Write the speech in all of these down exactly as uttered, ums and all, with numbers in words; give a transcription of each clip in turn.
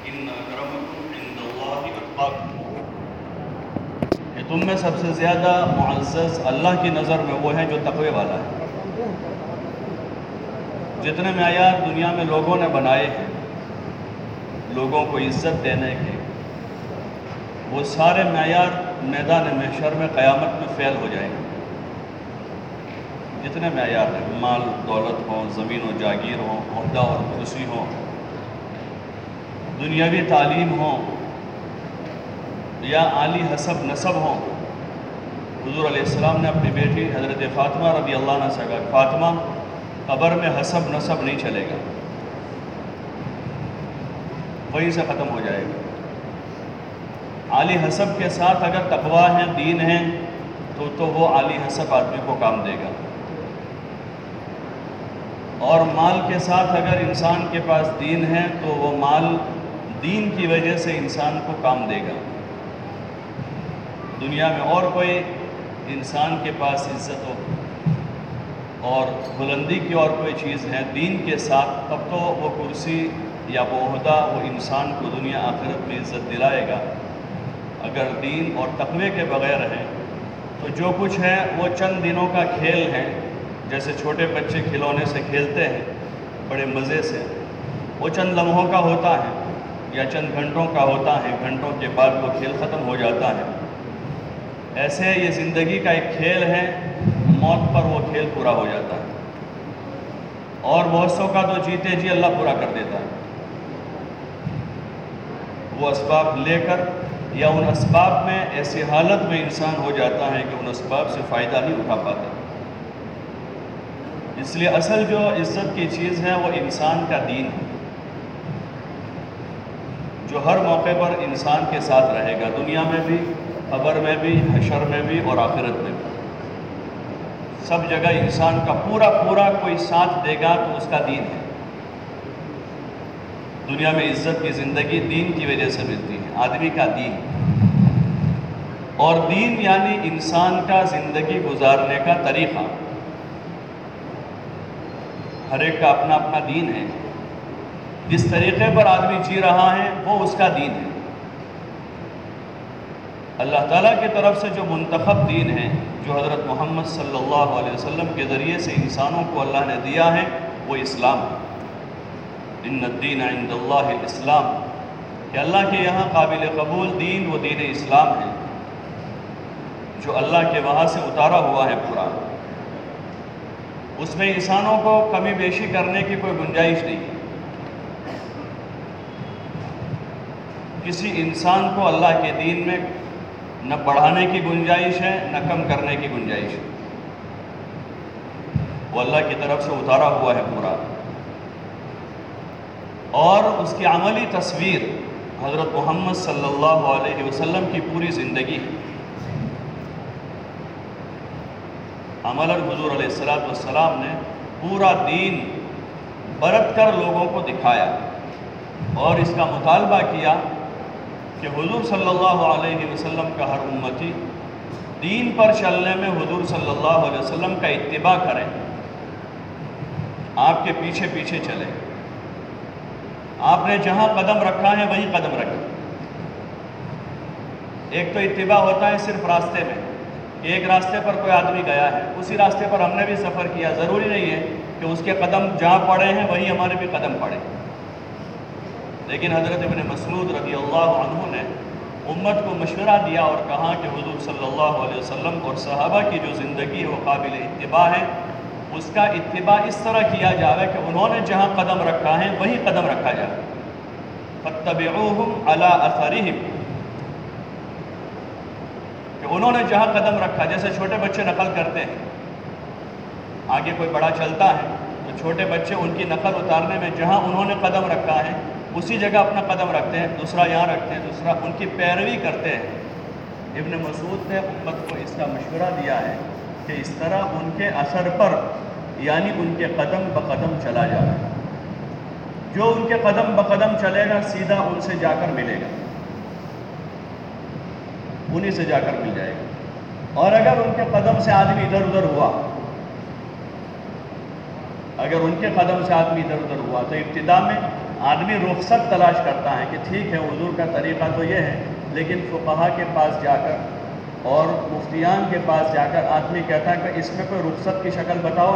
ان اکرمکم عند اللہ اتقاکم، کہ تم میں سب سے زیادہ معزز اللہ کی نظر میں وہ ہے جو تقوی والا ہے۔ جتنے معیار دنیا میں لوگوں نے بنائے ہیں لوگوں کو عزت دینے کے، وہ سارے معیار میدان محشر میں قیامت میں فیل ہو جائیں گے۔ جتنے معیار ہیں، مال دولت ہوں، زمین و جاگیر ہوں، عہدہ اور کرسی ہوں، دنیاوی تعلیم ہوں یا عالی حسب نسب ہوں۔ حضور علیہ السلام نے اپنی بیٹی حضرت فاطمہ رضی اللہ عنہ سے کہا، فاطمہ قبر میں حسب نسب نہیں چلے گا، وہیں سے ختم ہو جائے گا۔ عالی حسب کے ساتھ اگر تقویٰ ہے، دین ہے، تو تو وہ عالی حسب آدمی کو کام دے گا، اور مال کے ساتھ اگر انسان کے پاس دین ہے تو وہ مال دین کی وجہ سے انسان کو کام دے گا۔ دنیا میں اور کوئی انسان کے پاس عزت ہو اور بلندی کی اور کوئی چیز ہے دین کے ساتھ، تب تو وہ کرسی یا وہ عہدہ وہ انسان کو دنیا آخرت میں عزت دلائے گا۔ اگر دین اور تقوی کے بغیر ہے تو جو کچھ ہے وہ چند دنوں کا کھیل ہے، جیسے چھوٹے بچے کھلونے سے کھیلتے ہیں بڑے مزے سے، وہ چند لمحوں کا ہوتا ہے یا چند گھنٹوں کا ہوتا ہے، گھنٹوں کے بعد وہ کھیل ختم ہو جاتا ہے۔ ایسے یہ زندگی کا ایک کھیل ہے، موت پر وہ کھیل پورا ہو جاتا ہے، اور بہت سو کا تو جیتے جی اللہ پورا کر دیتا ہے۔ وہ اسباب لے کر یا ان اسباب میں ایسی حالت میں انسان ہو جاتا ہے کہ ان اسباب سے فائدہ نہیں اٹھا پاتا۔ اس لیے اصل جو عزت کی چیز ہے وہ انسان کا دین ہے، جو ہر موقع پر انسان کے ساتھ رہے گا، دنیا میں بھی، قبر میں بھی، حشر میں بھی اور آخرت میں بھی۔ سب جگہ انسان کا پورا پورا کوئی ساتھ دے گا تو اس کا دین ہے۔ دنیا میں عزت کی زندگی دین کی وجہ سے ملتی ہے، آدمی کا دین، اور دین یعنی انسان کا زندگی گزارنے کا طریقہ۔ ہر ایک کا اپنا اپنا دین ہے، جس طریقے پر آدمی جی رہا ہے وہ اس کا دین ہے۔ اللہ تعالیٰ کی طرف سے جو منتخب دین ہے، جو حضرت محمد صلی اللہ علیہ وسلم کے ذریعے سے انسانوں کو اللہ نے دیا ہے، وہ اسلام ہے۔ ان الدین عند اللہ الاسلام، کہ اللہ کے یہاں قابل قبول دین وہ دین اسلام ہے، جو اللہ کے وہاں سے اتارا ہوا ہے پورا۔ اس میں انسانوں کو کمی بیشی کرنے کی کوئی گنجائش نہیں ہے۔ کسی انسان کو اللہ کے دین میں نہ بڑھانے کی گنجائش ہے نہ کم کرنے کی گنجائش ہے، وہ اللہ کی طرف سے اتارا ہوا ہے پورا، اور اس کی عملی تصویر حضرت محمد صلی اللہ علیہ وسلم کی پوری زندگی ہے۔ عملاً حضور علیہ الصلوۃ والسلام نے پورا دین برت کر لوگوں کو دکھایا اور اس کا مطالبہ کیا کہ حضور صلی اللہ علیہ وسلم کا ہر امتی دین پر چلنے میں حضور صلی اللہ علیہ وسلم کا اتباع کریں، آپ کے پیچھے پیچھے چلیں، آپ نے جہاں قدم رکھا ہے وہیں قدم رکھیں۔ ایک تو اتباع ہوتا ہے صرف راستے میں، کہ ایک راستے پر کوئی آدمی گیا ہے، اسی راستے پر ہم نے بھی سفر کیا، ضروری نہیں ہے کہ اس کے قدم جہاں پڑے ہیں وہیں ہمارے بھی قدم پڑے۔ لیکن حضرت ابن مسعود رضی اللہ عنہ نے امت کو مشورہ دیا اور کہا کہ حضور صلی اللہ علیہ وسلم اور صحابہ کی جو زندگی ہے وہ قابل اتباع ہے، اس کا اتباع اس طرح کیا جائے کہ انہوں نے جہاں قدم رکھا ہے وہیں قدم رکھا جائے۔ فاتبعوہم علی اثرہم، کہ انہوں نے جہاں قدم رکھا، جیسے چھوٹے بچے نقل کرتے ہیں، آگے کوئی بڑا چلتا ہے تو چھوٹے بچے ان کی نقل اتارنے میں جہاں انہوں نے قدم رکھا ہے اسی جگہ اپنا قدم رکھتے ہیں، دوسرا یہاں رکھتے ہیں، دوسرا، ان کی پیروی کرتے ہیں۔ ابن مسعود نے امت کو اس کا مشورہ دیا ہے کہ اس طرح ان کے اثر پر، یعنی ان کے قدم بقدم چلا جائے، جو ان کے قدم بقدم چلے گا سیدھا ان سے جا کر ملے گا، انہی سے جا کر مل جائے گا۔ اور اگر ان کے قدم سے آدمی ادھر ادھر ہوا اگر ان کے قدم سے آدمی ادھر ادھر ہوا تو ابتدا میں آدمی رخصت تلاش کرتا ہے کہ ٹھیک ہے حضور کا طریقہ تو یہ ہے، لیکن فقہا کے پاس جا کر اور مفتیان کے پاس جا کر آدمی کہتا ہے کہ اس میں کوئی رخصت کی شکل بتاؤ،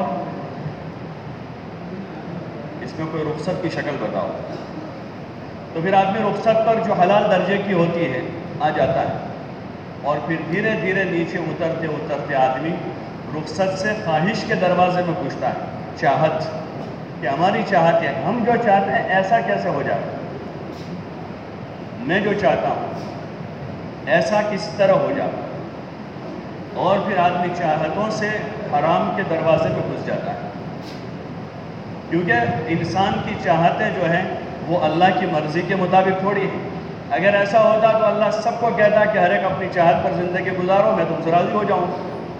اس میں کوئی رخصت کی شکل بتاؤ، تو پھر آدمی رخصت پر جو حلال درجے کی ہوتی ہے آ جاتا ہے، اور پھر دھیرے دھیرے نیچے اترتے اترتے آدمی رخصت سے خواہش کے دروازے میں گھستا ہے، چاہت، کہ ہماری چاہت ہے، ہم جو چاہتے ہیں ایسا کیسے ہو جاتا ہے، میں جو چاہتا ہوں ایسا کس طرح ہو جاتا ہے، اور پھر آدمی چاہتوں سے حرام کے دروازے میں گھس جاتا ہے، کیونکہ انسان کی چاہتیں جو ہیں وہ اللہ کی مرضی کے مطابق تھوڑی ہیں۔ اگر ایسا ہوتا تو اللہ سب کو کہتا کہ ہر ایک اپنی چاہت پر زندگی گزارو، میں تم سے راضی ہو جاؤں،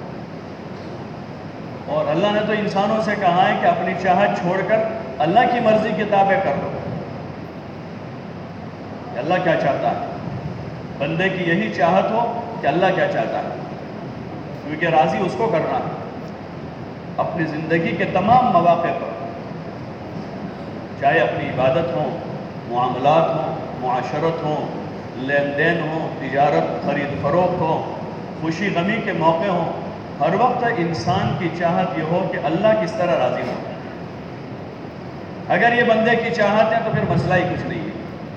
اور اللہ نے تو انسانوں سے کہا ہے کہ اپنی چاہت چھوڑ کر اللہ کی مرضی کی تابع کر لو، کہ اللہ کیا چاہتا ہے، بندے کی یہی چاہت ہو کہ اللہ کیا چاہتا ہے، کیونکہ راضی اس کو کرنا ہے اپنی زندگی کے تمام مواقع پر، چاہے اپنی عبادت ہوں، معاملات ہوں، معاشرت ہوں، لین دین ہوں، تجارت، خرید فروخت ہو، خوشی غمی کے موقع ہوں، ہر وقت انسان کی چاہت یہ ہو کہ اللہ کس طرح راضی ہو۔ اگر یہ بندے کی چاہت ہے تو پھر مسئلہ ہی کچھ نہیں ہے،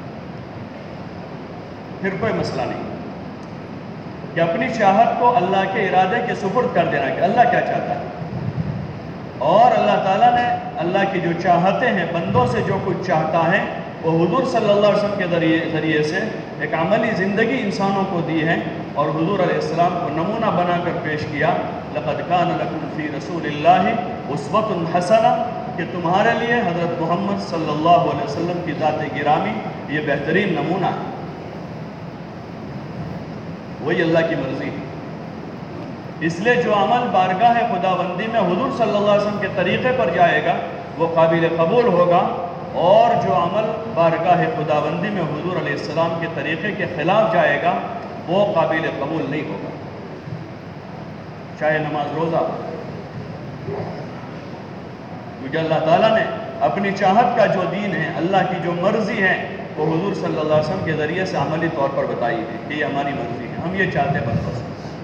پھر کوئی مسئلہ نہیں، کہ اپنی چاہت کو اللہ کے ارادے کے سپرد کر دینا کہ اللہ کیا چاہتا ہے، اور اللہ تعالیٰ نے اللہ کی جو چاہتے ہیں بندوں سے جو کچھ چاہتا ہے وہ حضور صلی اللہ علیہ وسلم کے ذریعے ذریعے سے ایک عملی زندگی انسانوں کو دی ہے، اور حضور علیہ السلام کو نمونہ بنا کر پیش کیا، لقد کان لکم فی رسول اللہ اسوۃ حسنہ، کہ تمہارے لیے حضرت محمد صلی اللہ علیہ وسلم کی ذات گرامی یہ بہترین نمونہ ہے، وہی اللہ کی مرضی ہے۔ اس لیے جو عمل بارگاہ خداوندی میں حضور صلی اللہ علیہ وسلم کے طریقے پر جائے گا وہ قابل قبول ہوگا، اور جو عمل بارگاہ خداوندی میں حضور علیہ السلام کے طریقے کے خلاف جائے گا وہ قابل قبول نہیں ہوگا، چاہے نماز روزہ ہو، کیونکہ اللہ تعالیٰ نے اپنی چاہت کا جو دین ہے، اللہ کی جو مرضی ہے، وہ حضور صلی اللہ علیہ وسلم کے ذریعے سے عملی طور پر بتائی ہے کہ یہ ہماری مرضی ہے، ہم یہ چاہتے ہیں بس،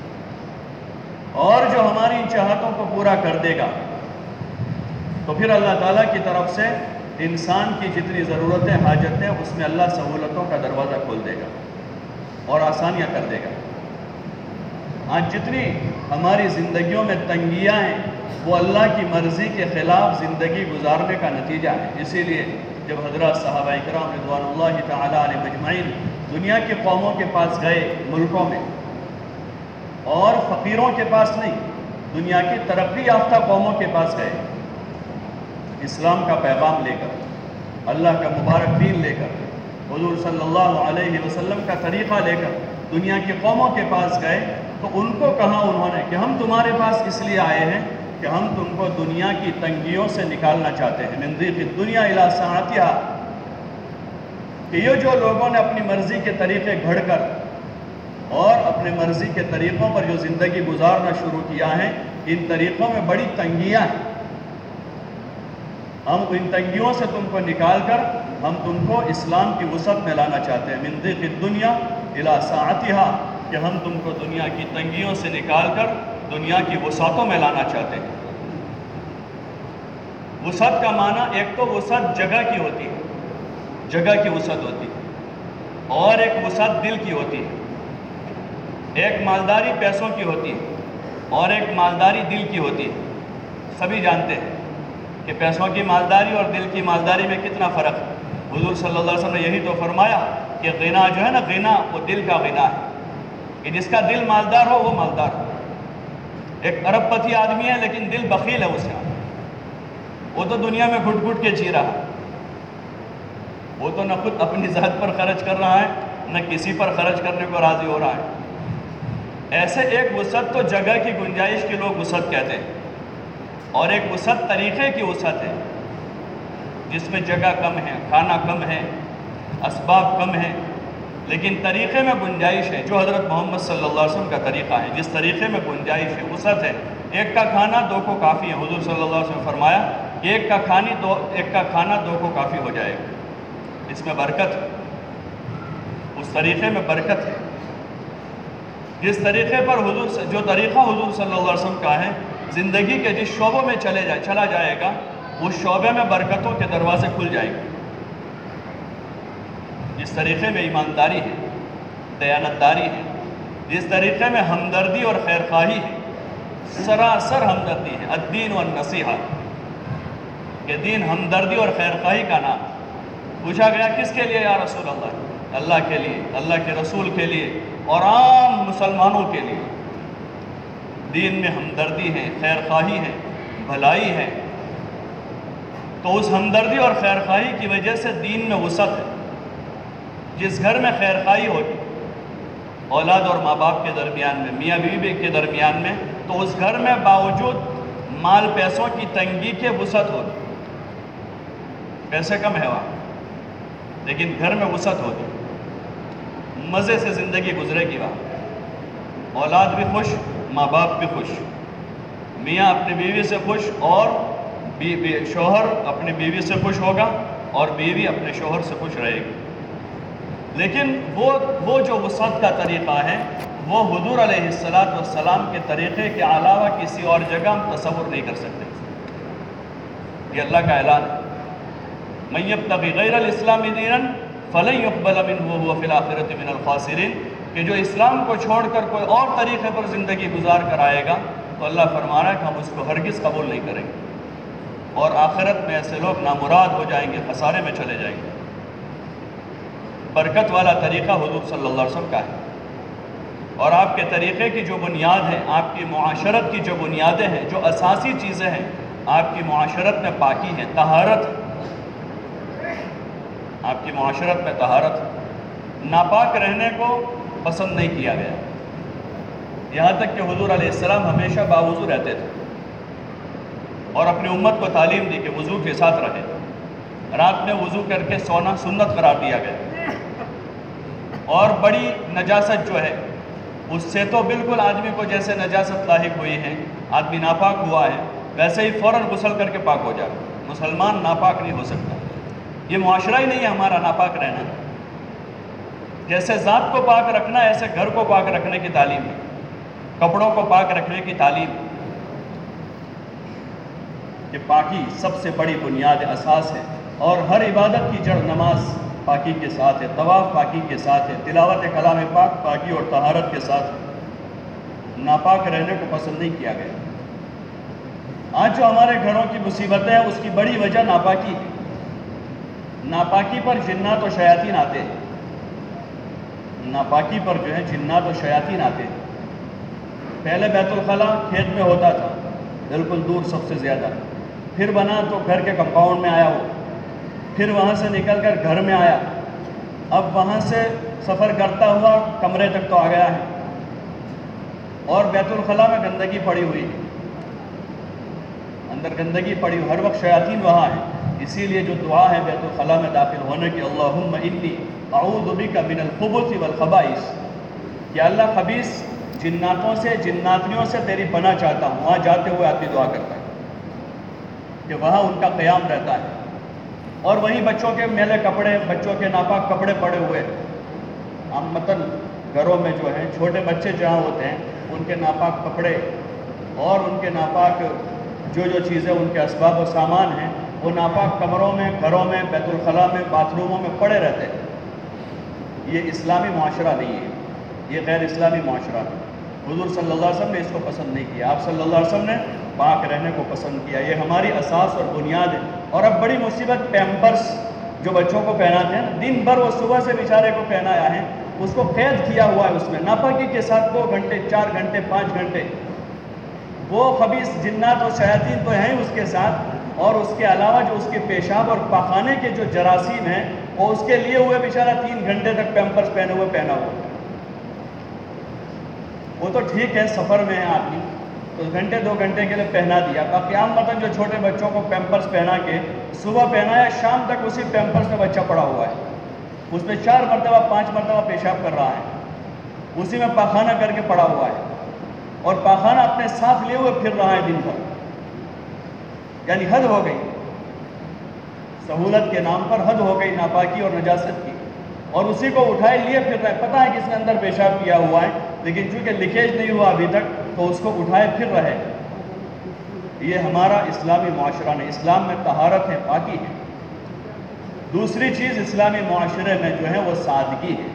اور جو ہماری ان چاہتوں کو پورا کر دے گا تو پھر اللہ تعالیٰ کی طرف سے انسان کی جتنی ضرورتیں، حاجتیں، اس میں اللہ سہولتوں کا دروازہ کھول دے گا اور آسانیاں کر دے گا۔ آج جتنی ہماری زندگیوں میں تنگیاں ہیں وہ اللہ کی مرضی کے خلاف زندگی گزارنے کا نتیجہ ہے۔ اسی لیے جب حضرات صحابہ کرام رضوان اللہ تعالیٰ علیہ مجمعین دنیا کی قوموں کے پاس گئے، ملکوں میں، اور فقیروں کے پاس نہیں، دنیا کی ترقی یافتہ قوموں کے پاس گئے، اسلام کا پیغام لے کر، اللہ کا مبارک دین لے کر، حضور صلی اللہ علیہ وسلم کا طریقہ لے کر دنیا کی قوموں کے پاس گئے، تو ان کو کہا انہوں نے کہ ہم تمہارے پاس اس لیے آئے ہیں کہ ہم تم کو دنیا کی تنگیوں سے نکالنا چاہتے ہیں، من ضیق الدنیا الی سعتھا، کہ یہ جو لوگوں نے اپنی مرضی کے طریقے گھڑ کر اور اپنے مرضی کے طریقوں پر جو زندگی گزارنا شروع کیا ہے، ان طریقوں میں بڑی تنگیاں ہیں، ہم ان تنگیوں سے تم کو نکال کر ہم تم کو اسلام کی وسعت میں لانا چاہتے ہیں، من ضیق الدنیا الی سعتھا، کہ ہم تم کو دنیا کی تنگیوں سے نکال کر دنیا کی وسعتوں میں لانا چاہتے ہیں۔ وسعت کا معنی ایک تو وسعت جگہ کی ہوتی ہے، جگہ کی وسعت ہوتی ہے، اور ایک وسعت دل کی ہوتی ہے، ایک مالداری پیسوں کی ہوتی ہے اور ایک مالداری دل کی ہوتی ہے۔ سبھی جانتے ہیں کہ پیسوں کی مالداری اور دل کی مالداری میں کتنا فرق ہے۔ حضور صلی اللہ علیہ وسلم نے یہی تو فرمایا کہ غنا جو ہے نا، غنا وہ دل کا غنا ہے، کہ جس کا دل مالدار ہو وہ مالدار ہو۔ ایک ارب پتی آدمی ہے لیکن دل بخیل ہے اس کا، وہ تو دنیا میں گھٹ گھٹ کے جی رہا ہے، وہ تو نہ خود اپنی ذات پر خرچ کر رہا ہے نہ کسی پر خرچ کرنے کو راضی ہو رہا ہے۔ ایسے ایک وسعت تو جگہ کی گنجائش کی لوگ وسعت کہتے ہیں، اور ایک وسعت طریقے کی وسعت ہے جس میں جگہ کم ہے، کھانا کم ہے، اسباب کم ہیں، لیکن طریقے میں گنجائش ہے، جو حضرت محمد صلی اللہ علیہ وسلم کا طریقہ ہے، جس طریقے میں گنجائش ہے، وسعت ہے۔ ایک کا کھانا دو کو کافی ہے، حضور صلی اللہ علیہ وسلم نے فرمایا کہ ایک کا کھانی دو ایک کا کھانا دو کو کافی ہو جائے گا، اس میں برکت ہے، اس طریقے میں برکت ہے جس طریقے پر حضور جو طریقہ حضور صلی اللہ علیہ وسلم کا ہے، زندگی کے جس شعبوں میں چلے جائے چلا جائے گا اس شعبے میں برکتوں کے دروازے کھل جائیں گے۔ جس طریقے میں ایمانداری ہے، دیانتداری ہے، جس طریقے میں ہمدردی اور خیرخواہی ہے، سراسر ہمدردی ہے، الدین والنصیحہ، کہ دین ہمدردی اور خیرخواہی کا نام۔ پوچھا گیا کس کے لیے یا رسول اللہ؟ اللہ کے لیے، اللہ کے رسول کے لیے اور عام مسلمانوں کے لیے۔ دین میں ہمدردی ہے، خیرخواہی ہے، بھلائی ہے، تو اس ہمدردی اور خیرخواہی کی وجہ سے دین میں وسعت ہے۔ جس گھر میں خیرخواہی ہوگی اولاد اور ماں باپ کے درمیان میں، میاں بیوی کے درمیان میں، تو اس گھر میں باوجود مال پیسوں کی تنگی کے وسعت ہوگی۔ پیسے کم ہے وہاں لیکن گھر میں وسعت ہوگی، مزے سے زندگی گزرے گی وہاں، اولاد بھی خوش، ماں باپ بھی خوش، میاں اپنی بیوی سے خوش اور بی بی شوہر اپنی بیوی سے خوش ہوگا اور بیوی اپنے شوہر سے خوش رہے گی۔ لیکن وہ وہ جو وسعت کا طریقہ ہے وہ حضور علیہ الصلاۃ والسلام کے طریقے کے علاوہ کسی اور جگہ ہم تصور نہیں کر سکتے۔ یہ اللہ کا اعلان ہے، من یبتغی غیر الاسلام دینا فلن یقبل منہ وہو فی الآخرۃ من الخاسرین، کہ جو اسلام کو چھوڑ کر کوئی اور طریقے پر زندگی گزار کر آئے گا تو اللہ فرما رہا ہے کہ ہم اس کو ہرگز قبول نہیں کریں گے، اور آخرت میں ایسے لوگ نامراد ہو جائیں گے، خسارے میں چلے جائیں گے۔ برکت والا طریقہ حضور صلی اللہ علیہ وسلم کا ہے، اور آپ کے طریقے کی جو بنیاد ہے، آپ کی معاشرت کی جو بنیادیں ہیں، جو اساسی چیزیں ہیں، آپ کی معاشرت میں پاکی ہے، طہارت ہے، آپ کی معاشرت میں طہارت ہے، ناپاک رہنے کو پسند نہیں کیا گیا، یہاں تک کہ حضور علیہ السلام ہمیشہ باوضو رہتے تھے اور اپنی امت کو تعلیم دی کہ وضو کے ساتھ رہے۔ رات میں وضو کر کے سونا سنت قرار دیا گیا، اور بڑی نجاست جو ہے اس سے تو بالکل آدمی کو جیسے نجاست لاحق ہوئی ہے، آدمی ناپاک ہوا ہے، ویسے ہی فوراً غسل کر کے پاک ہو جائے۔ مسلمان ناپاک نہیں ہو سکتا، یہ معاشرہ ہی نہیں ہے ہمارا ناپاک رہنا۔ جیسے ذات کو پاک رکھنا ایسے گھر کو پاک رکھنے کی تعلیم ہے، کپڑوں کو پاک رکھنے کی تعلیم ہے، کہ پاکی سب سے بڑی بنیاد اساس ہے، اور ہر عبادت کی جڑ نماز پاکی کے ساتھ ہے، طواف پاکی کے ساتھ ہے، تلاوت کلام پاک پاکی اور طہارت کے ساتھ ہے۔ ناپاک رہنے کو پسند نہیں کیا گیا۔ آج جو ہمارے گھروں کی مصیبتیں ہیں اس کی بڑی وجہ ناپاکی ہے۔ ناپاکی پر جنات و شیاطین آتے ہیں، ناپاکی پر جو ہے جنات و شیاطین آتے ہیں۔ پہلے بیت الخلا کھیت میں ہوتا تھا، بالکل دور سب سے زیادہ، پھر بنا تو گھر کے کمپاؤنڈ میں آیا وہ، پھر وہاں سے نکل کر گھر میں آیا، اب وہاں سے سفر کرتا ہوا کمرے تک تو آ گیا ہے، اور بیت الخلا میں گندگی پڑی ہوئی ہے، اندر گندگی پڑی ہوئی، ہر وقت شیاطین وہاں ہے۔ اسی لیے جو دعا ہے بیت الخلا میں داخل ہونے کی، اللہم انی اعوذ بک من الخبث والخبائث، کہ اللہ خبیث جناتوں سے جناتیوں سے تیری پناہ چاہتا ہوں۔ وہاں جاتے ہوئے آدمی دعا کرتا ہے کہ وہاں ان کا قیام رہتا ہے، اور وہیں بچوں کے میلے کپڑے، بچوں کے ناپاک کپڑے پڑے ہوئے، عامتاً گھروں میں جو ہیں چھوٹے بچے جہاں ہوتے ہیں ان کے ناپاک کپڑے اور ان کے ناپاک جو جو چیزیں ان کے اسباب و سامان ہیں وہ ناپاک کمروں میں، گھروں میں، بیت الخلا میں، باتھ روموں میں پڑے رہتے ہیں۔ یہ اسلامی معاشرہ نہیں ہے، یہ غیر اسلامی معاشرہ ہے۔ حضور صلی اللہ علیہ وسلم نے اس کو پسند نہیں کیا، آپ صلی اللہ علیہ وسلم نے پاک رہنے کو پسند کیا، یہ ہماری اساس اور بنیاد ہے۔ اور اب بڑی مصیبت پیمپرس جو بچوں کو پہناتے ہیں، دن بھر وہ صبح سے بیچارے کو پہنایا ہے، اس کو قید کیا ہوا ہے اس میں، ناپاکی کے ساتھ دو گھنٹے، چار گھنٹے، پانچ گھنٹے، وہ خبیث جنات اور شیاطین تو ہیں اس کے ساتھ، اور اس کے علاوہ جو اس کے پیشاب اور پاخانے کے جو جراثیم ہیں وہ اس کے لیے ہوئے بیچارہ تین گھنٹے تک پیمپرس پہنے ہوئے پہنا ہوا۔ وہ تو ٹھیک ہے سفر میں ہے آدمی تو گھنٹے دو گھنٹے کے لیے پہنا دیا، باقی عام مطلب جو چھوٹے بچوں کو پیمپرس پہنا کے صبح پہنایا، شام تک اسی پیمپرس میں بچہ پڑا ہوا ہے، اس میں چار مرتبہ پانچ مرتبہ پیشاب کر رہا ہے، اسی میں پاخانہ کر کے پڑا ہوا ہے، اور پاخانہ اپنے ساتھ لیے ہوئے پھر رہا ہے دن بھر، یعنی حد ہو گئی۔ سہولت کے نام پر حد ہو گئی ناپاکی اور نجاست کی، اور اسی کو اٹھائے لیے پھر رہے، پتہ ہے کہ اس نے اندر پیشاب کیا ہوا ہے لیکن چونکہ لیکیج نہیں ہوا ابھی تک تو اس کو اٹھائے پھر رہے۔ یہ ہمارا اسلامی معاشرہ نہیں، اسلام میں طہارت ہے، پاکی ہے۔ دوسری چیز اسلامی معاشرے میں جو ہے وہ سادگی ہے،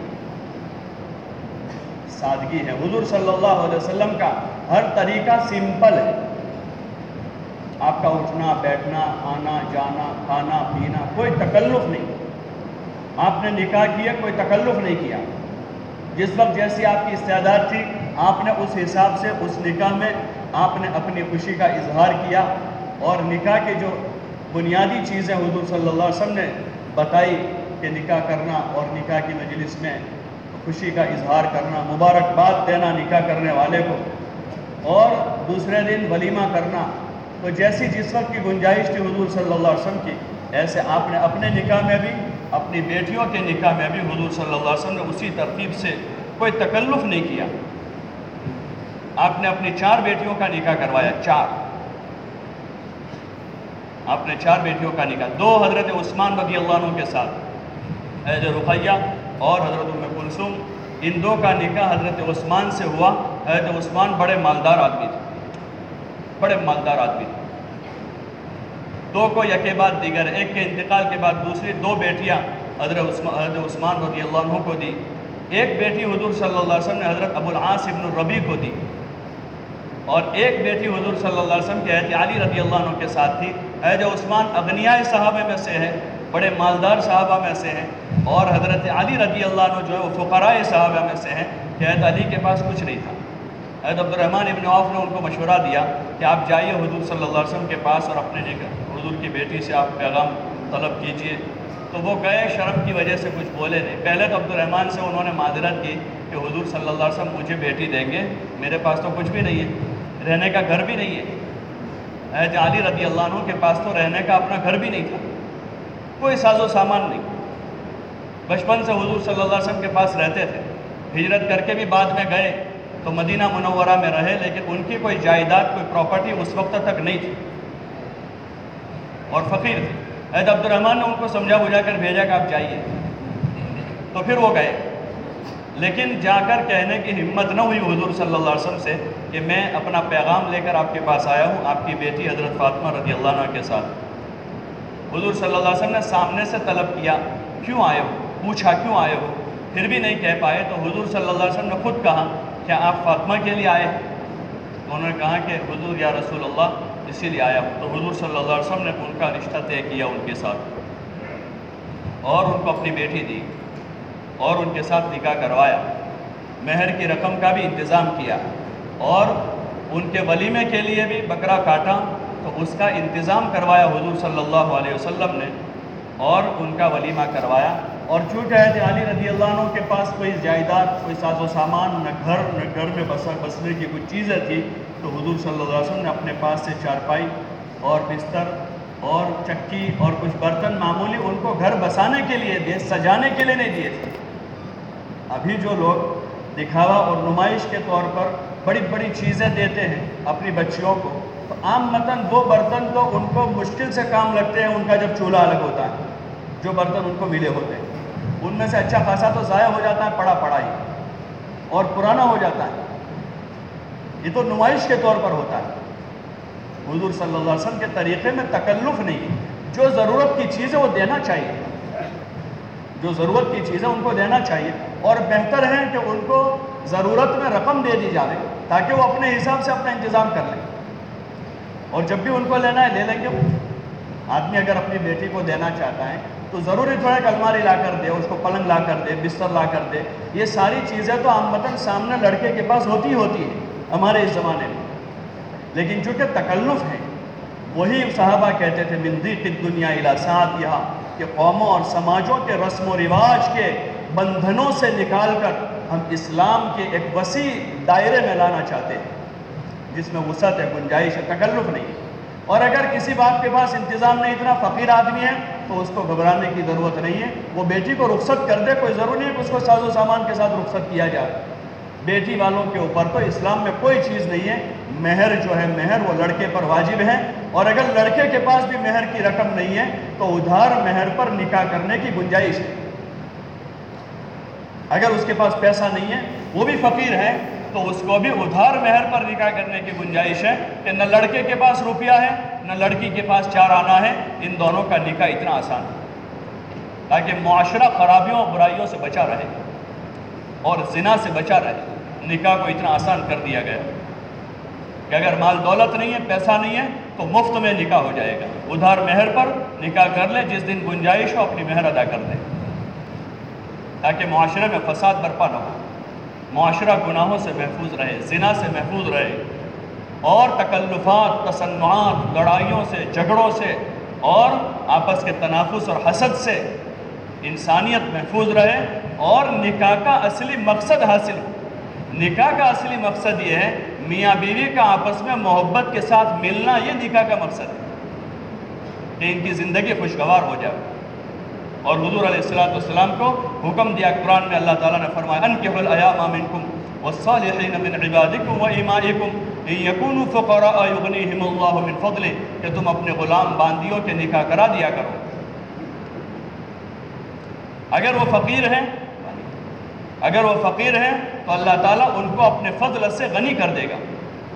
سادگی ہے۔ حضور صلی اللہ علیہ وسلم کا ہر طریقہ سمپل ہے، آپ کا اٹھنا بیٹھنا آنا جانا کھانا پینا کوئی تکلف نہیں۔ آپ نے نکاح کیا کوئی تکلف نہیں کیا، جس وقت جیسی آپ کی استعداد تھی آپ نے اس حساب سے اس نکاح میں آپ نے اپنی خوشی کا اظہار کیا، اور نکاح کے جو بنیادی چیزیں حضور صلی اللہ علیہ وسلم نے بتائی کہ نکاح کرنا اور نکاح کی مجلس میں خوشی کا اظہار کرنا، مبارکباد دینا نکاح کرنے والے کو، اور دوسرے دن ولیمہ کرنا، تو جیسی جس وقت کی گنجائش تھی حضور صلی اللہ علیہ وسلم کی، ایسے آپ نے اپنے نکاح میں بھی اپنی بیٹیوں کے نکاح میں بھی حضور صلی اللہ علیہ وسلم نے اسی ترتیب سے کوئی تکلف نہیں کیا۔ آپ نے اپنی چار بیٹیوں کا نکاح کروایا، چار آپ نے چار بیٹیوں کا نکاح، دو حضرت عثمان رضی اللہ عنہ کے ساتھ، حضرت رقیہ اور حضرت ام کلثوم، ان دو کا نکاح حضرت عثمان سے ہوا۔ حضرت عثمان بڑے مالدار آدمی تھے، بڑے مالدار آدمی تھے۔ دو کو یکے بعد دیگر، ایک کے انتقال کے بعد دوسری دو بیٹیاں حضرت عثمان رضی اللہ عنہ کو دی، ایک بیٹی حضور صلی اللہ علیہ وسلم نے حضرت ابو العاص ابن الربیع کو دی، اور ایک بیٹی حضور صلی اللہ علیہ وسلم کے حضرت علی رضی اللہ عنہ کے ساتھ تھی۔ حضرت عثمان اغنیاء صحابہ میں سے ہے، بڑے مالدار صحابہ میں سے ہیں، اور حضرت علی رضی اللہ عنہ جو ہے وہ فقراء صحابہ میں سے ہیں کہ حضرت علی کے پاس کچھ نہیں تھا۔ حضرت عبد الرحمن ابن عوف نے ان کو مشورہ دیا کہ آپ جائیے حضور صلی اللہ علیہ وسلم کے پاس اور اپنے حضور کی بیٹی سے آپ پیغام طلب کیجئے۔ تو وہ گئے، شرم کی وجہ سے کچھ بولے نہیں۔ پہلے تو عبد الرحمن سے انہوں نے معذرت کی کہ حضور صلی اللہ علیہ وسلم مجھے بیٹی دیں گے، میرے پاس تو کچھ بھی نہیں ہے، رہنے کا گھر بھی نہیں ہے۔ حضرت علی رضی اللہ عنہ کے پاس تو رہنے کا اپنا گھر بھی نہیں تھا، کوئی ساز و سامان نہیں۔ بچپن سے حضور صلی اللہ علیہ وسلم کے پاس رہتے تھے، ہجرت کر کے بھی بعد میں گئے تو مدینہ منورہ میں رہے، لیکن ان کی کوئی جائیداد کوئی پراپرٹی اس وقت تک نہیں تھی اور فقیر تھے۔ حضرت عبد الرحمن نے ان کو سمجھا بجھا کر بھیجا کہ آپ جائیے، تو پھر وہ گئے، لیکن جا کر کہنے کی ہمت نہ ہوئی حضور صلی اللہ علیہ وسلم سے کہ میں اپنا پیغام لے کر آپ کے پاس آیا ہوں آپ کی بیٹی حضرت فاطمہ رضی اللہ عنہ کے ساتھ۔ حضور صلی اللہ علیہ وسلم نے سامنے سے طلب کیا کیوں آئے ہو، پوچھا کیوں آئے ہو، پھر بھی نہیں کہہ پائے، تو حضور صلی اللہ علیہ وسلم نے خود کہا کیا آپ فاطمہ کے لیے آئے؟ تو انہوں نے کہا کہ حضور یا رسول اللہ اسی لیے آیا ہوں۔ تو حضور صلی اللہ علیہ وسلم نے ان کا رشتہ طے کیا ان کے ساتھ، اور ان کو اپنی بیٹی دی اور ان کے ساتھ نکاح کروایا، مہر کی رقم کا بھی انتظام کیا، اور ان کے ولیمے کے لیے بھی بکرا کاٹا تو اس کا انتظام کروایا حضور صلی اللہ علیہ وسلم نے، اور ان کا ولیمہ کروایا۔ اور چونکہ حضرت علی رضی اللہ عنہ کے پاس کوئی جائیداد کوئی ساز و سامان نہ گھر نہ گھر میں بس بسنے کی کچھ چیزیں تھی، تو حضور صلی اللہ علیہ وسلم نے اپنے پاس سے چارپائی اور بستر اور چکی اور کچھ برتن معمولی ان کو گھر بسانے کے لیے دیے، سجانے کے لیے نہیں دیے تھے۔ ابھی جو لوگ دکھاوا اور نمائش کے طور پر بڑی بڑی چیزیں دیتے ہیں اپنی بچیوں کو، تو عام متن وہ برتن تو ان کو مشکل سے کام لگتے ہیں، ان کا جب چولہا الگ ہوتا ہے، جو برتن ان کو ملے ہوتے ہیں ان میں سے اچھا خاصا تو ضائع ہو جاتا ہے، پڑا پڑا ہی اور پرانا ہو جاتا ہے، یہ تو نمائش کے طور پر ہوتا ہے۔ حضور صلی اللہ علیہ وسلم کے طریقے میں تکلف نہیں، جو ضرورت کی چیز ہے وہ دینا چاہیے، جو ضرورت کی چیزیں ان کو دینا چاہیے، اور بہتر ہے کہ ان کو ضرورت میں رقم دے دی جائے تاکہ وہ اپنے حساب سے اپنا انتظام کر لیں، اور جب بھی ان کو لینا ہے لے لیں گے۔ آدمی اگر اپنی بیٹی کو دینا چاہتا ہے تو ضروری تھوڑا کہ الماری لا کر دے، اس کو پلنگ لا کر دے، بستر لا کر دے، یہ ساری چیزیں تو عامةً سامنے لڑکے کے پاس ہوتی ہوتی ہے ہمارے اس زمانے میں، لیکن چونکہ تکلف ہے، وہی صحابہ کہتے تھے من ضیق الدنیا الی سعتھا، کہ قوموں اور سماجوں کے رسم و رواج کے بندھنوں سے نکال کر ہم اسلام کے ایک وسیع دائرے میں لانا چاہتے ہیں جس میں وسعت ہے، گنجائش ہے، تکلف نہیں ہے۔ اور اگر کسی باپ کے پاس انتظام نہیں، اتنا فقیر آدمی ہے تو اس کو گھبرانے کی ضرورت نہیں ہے، وہ بیٹی کو رخصت کر دے، کوئی ضروری نہیں ہے کہ اس کو ساز و سامان کے ساتھ رخصت کیا جائے، بیٹی والوں کے اوپر تو اسلام میں کوئی چیز نہیں ہے، مہر جو ہے مہر وہ لڑکے پر واجب ہے، اور اگر لڑکے کے پاس بھی مہر کی رقم نہیں ہے تو ادھار مہر پر نکاح کرنے کی گنجائش ہے۔ اگر اس کے پاس پیسہ نہیں ہے، وہ بھی فقیر ہے، تو اس کو بھی ادھار مہر پر نکاح کرنے کی گنجائش ہے کہ نہ لڑکے کے پاس روپیہ ہے نہ لڑکی کے پاس چار آنا ہے، ان دونوں کا نکاح اتنا آسان ہے تاکہ معاشرہ خرابیوں اور برائیوں سے بچا رہے اور زنا سے بچا رہے۔ نکاح کو اتنا آسان کر دیا گیا کہ اگر مال دولت نہیں ہے، پیسہ نہیں ہے، تو مفت میں نکاح ہو جائے گا، ادھار مہر پر نکاح کر لے، جس دن گنجائش ہو اپنی مہر ادا کر دے، تاکہ معاشرے میں فساد برپا نہ ہو، معاشرہ گناہوں سے محفوظ رہے، زنا سے محفوظ رہے، اور تکلفات، تصنعات، لڑائیوں سے، جھگڑوں سے اور آپس کے تنافس اور حسد سے انسانیت محفوظ رہے، اور نکاح کا اصلی مقصد حاصل ہو۔ نکاح کا اصلی مقصد یہ ہے میاں بیوی کا آپس میں محبت کے ساتھ ملنا، یہ نکاح کا مقصد ہے کہ ان کی زندگی خوشگوار ہو جائے۔ اور حضور علیہ الصلوۃ والسلام کو حکم دیا قرآن میں، اللہ تعالیٰ نے فرمایا انکحوا الایام منکم والصالحین من عبادکم وامائکم ان یکونوا فقراء یغنیہم اللہ من فضلہ، کہ تم اپنے غلام باندیوں کے نکاح کرا دیا کرو، اگر وہ فقیر ہیں اگر وہ فقیر ہیں تو اللہ تعالیٰ ان کو اپنے فضل سے غنی کر دے گا،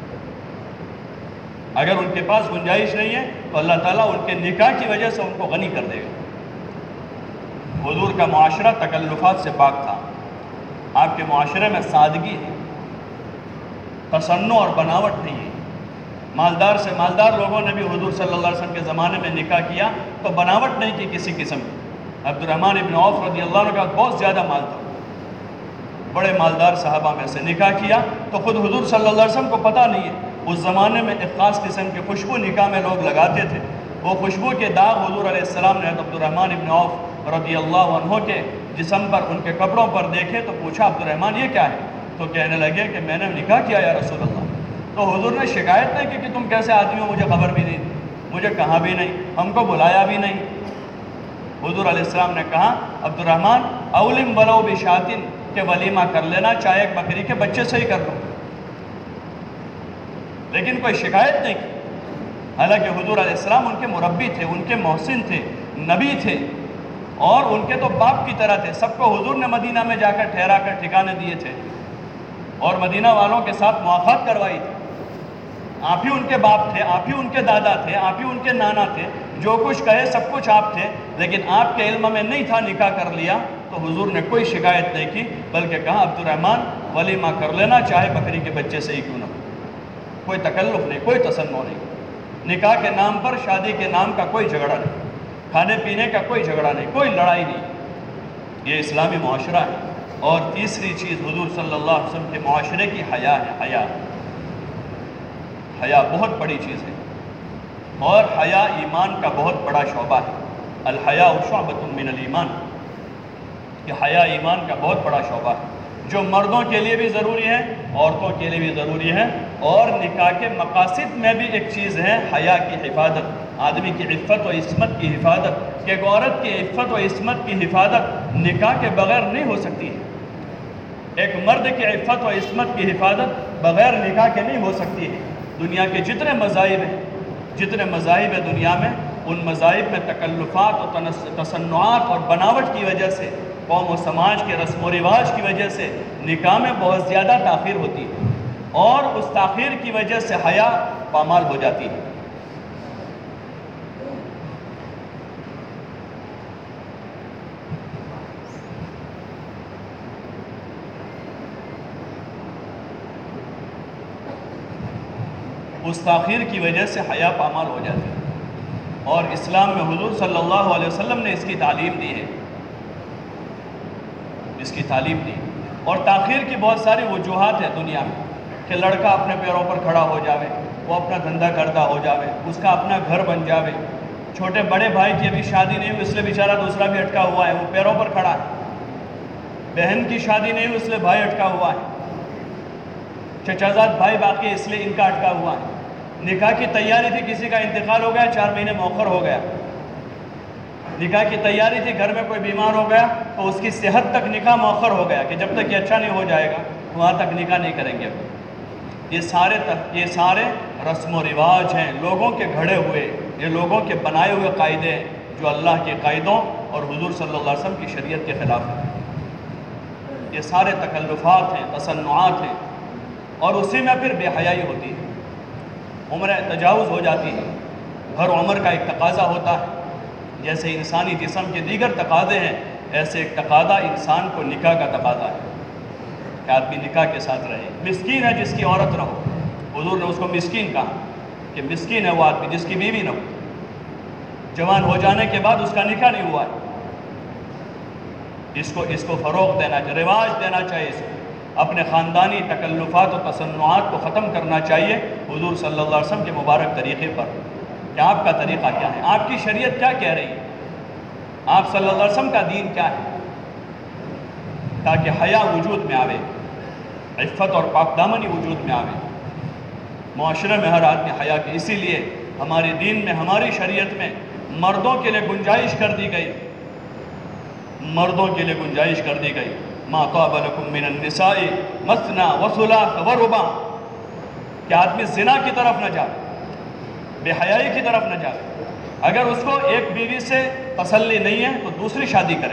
اگر ان کے پاس گنجائش نہیں ہے تو اللہ تعالیٰ ان کے نکاح کی وجہ سے ان کو غنی کر دے گا۔ حضور کا معاشرہ تکلفات سے پاک تھا، آپ کے معاشرے میں سادگی ہے، تصنع اور بناوٹ نہیں ہے۔ مالدار سے مالدار لوگوں نے بھی حضور صلی اللہ علیہ وسلم کے زمانے میں نکاح کیا تو بناوٹ نہیں کی کسی قسم کی۔ عبد الرحمن ابن عوف رضی اللہ عنہ کا بہت زیادہ مال تھا، بڑے مالدار صحابہ میں سے نکاح کیا تو خود حضور صلی اللہ علیہ وسلم کو پتہ نہیں ہے، اس زمانے میں ایک خاص قسم کی خوشبو نکاح میں لوگ لگاتے تھے، وہ خوشبو کے داغ حضور علیہ السلام نے عبد الرحمن ابن عوف رضی اللہ عنہ کے جسم پر، ان کے کپڑوں پر دیکھے تو پوچھا عبد الرحمن یہ کیا ہے؟ تو کہنے لگے کہ میں نے نکاح کیا یا رسول اللہ۔ تو حضور نے شکایت نہیں کی کہ تم کیسے آدمی ہو، مجھے خبر بھی نہیں، مجھے کہا بھی نہیں، ہم کو بلایا بھی نہیں۔ حضور علیہ السلام نے کہا عبد الرحمن اولم ولو بشاتن، کہ ولیمہ کر لینا، چاہے ایک بکری کے بچے سے ہی کر لو، لیکن کوئی شکایت نہیں کی۔ حالانکہ حضور علیہ السلام ان کے مربی تھے، ان کے محسن تھے، نبی تھے، اور ان کے تو باپ کی طرح تھے، سب کو حضور نے مدینہ میں جا کر ٹھہرا کر ٹھکانے دیے تھے اور مدینہ والوں کے ساتھ موافقت کروائی تھی۔ آپ ہی ان کے باپ تھے، آپ ہی ان کے دادا تھے، آپ ہی ان کے نانا تھے، جو کچھ کہے سب کچھ آپ تھے، لیکن آپ کے علم میں نہیں تھا، نکاح کر لیا تو حضور نے کوئی شکایت نہیں کی، بلکہ کہا عبد الرحمن ولیمہ کر لینا، چاہے بکری کے بچے سے ہی کیوں نہ ہو۔ کوئی تکلف نہیں، کوئی تصنع نہیں، نکاح کے نام پر، شادی کے نام کا کوئی جھگڑا نہیں، کھانے پینے کا کوئی جھگڑا نہیں، کوئی لڑائی نہیں، یہ اسلامی معاشرہ ہے۔ اور تیسری چیز حضور صلی اللہ علیہ وسلم کے معاشرے کی حیا ہے، حیا حیا بہت بڑی چیز ہے، اور حیا ایمان کا بہت بڑا شعبہ ہے۔ الحیاء شعبۃ من الایمان، کہ حیا ایمان کا بہت بڑا شعبہ ہے، جو مردوں کے لیے بھی ضروری ہے، عورتوں کے لیے بھی ضروری ہے، اور نکاح کے مقاصد میں بھی ایک چیز ہے حیا کی حفاظت، آدمی کی عفت و عصمت کی حفاظت، کہ ایک عورت کی عفت و عصمت کی حفاظت نکاح کے بغیر نہیں ہو سکتی ہے، ایک مرد کی عفت و عصمت کی حفاظت بغیر نکاح کے نہیں ہو سکتی ہے۔ دنیا کے جتنے مذاہب ہیں جتنے مذاہب ہیں دنیا میں، ان مذاہب میں تکلفات اور تصنعات اور بناوٹ کی وجہ سے، قوم و سماج کے رسم و رواج کی وجہ سے نکاح میں بہت زیادہ تاخیر ہوتی ہے، اور اس تاخیر کی وجہ سے حیا پامال ہو جاتی ہے۔ اس تاخیر کی وجہ سے حیا پامال ہو جاتی ہے، اور اسلام میں حضور صلی اللہ علیہ وسلم نے اس کی تعلیم دی ہے، اس کی تعلیم دی۔ اور تاخیر کی بہت ساری وجوہات ہیں دنیا میں، کہ لڑکا اپنے پیروں پر کھڑا ہو جاوے، وہ اپنا دھندا کرتا ہو جاوے، اس کا اپنا گھر بن جاوے، چھوٹے بڑے بھائی کی ابھی شادی نہیں ہوئی اس لیے بیچارہ دوسرا بھی اٹکا ہوا ہے، وہ پیروں پر کھڑا ہے، بہن کی شادی نہیں ہوئی اس لیے بھائی اٹکا ہوا ہے، چچازاد بھائی باقی اس لیے ان کا اٹکا ہوا ہے، نکاح کی تیاری تھی کسی کا انتقال ہو گیا، چار مہینے مؤخر ہو گیا، نکاح کی تیاری تھی گھر میں کوئی بیمار ہو گیا تو اس کی صحت تک نکاح مؤخر ہو گیا کہ جب تک یہ اچھا نہیں ہو جائے گا وہاں تک نکاح نہیں کریں گے. یہ سارے یہ سارے رسم و رواج ہیں، لوگوں کے گھڑے ہوئے، یہ لوگوں کے بنائے ہوئے قاعدے ہیں جو اللہ کے قاعدوں اور حضور صلی اللہ علیہ وسلم کی شریعت کے خلاف ہیں. یہ سارے تکلفات ہیں، تصنعات ہیں، اور اسی میں پھر بے حیائی ہوتی ہے، عمر تجاوز ہو جاتی ہے. ہر عمر کا ایک تقاضا ہوتا ہے، جیسے انسانی جسم کے دیگر تقاضے ہیں ایسے ایک تقاضا انسان کو نکاح کا تقاضا ہے کہ آدمی نکاح کے ساتھ رہے. مسکین ہے جس کی عورت نہ ہو، حضور نے اس کو مسکین کہا کہ مسکین ہے وہ آدمی جس کی بیوی نہ ہو، جوان ہو جانے کے بعد اس کا نکاح نہیں ہوا ہے. اس کو اس کو فروغ دینا چاہیے، رواج دینا چاہیے، اس کو اپنے خاندانی تکلفات و تصنعات کو ختم کرنا چاہیے حضور صلی اللہ علیہ وسلم کے مبارک طریقے پر کہ آپ کا طریقہ کیا ہے، آپ کی شریعت کیا کہہ رہی ہے، آپ صلی اللہ علیہ وسلم کا دین کیا ہے، تاکہ حیا وجود میں آوے، عفت اور پاک دامنی وجود میں آوے، معاشرے میں ہر آدمی حیا کے. اسی لیے ہمارے دین میں، ہماری شریعت میں مردوں کے لیے گنجائش کر دی گئی، مردوں کے لیے گنجائش کر دی گئی ما طاب لکم من النساء مثنى وثلاث ورباع، کہ آدمی زنا کی طرف نہ جائے، بے حیائی کی طرف نہ جائے. اگر اس کو ایک بیوی سے تسلی نہیں ہے تو دوسری شادی کرے،